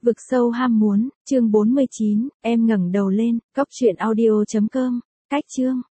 Vực sâu ham muốn, chương 49, em ngẩng đầu lên, cóc truyện audio.com, cách chương.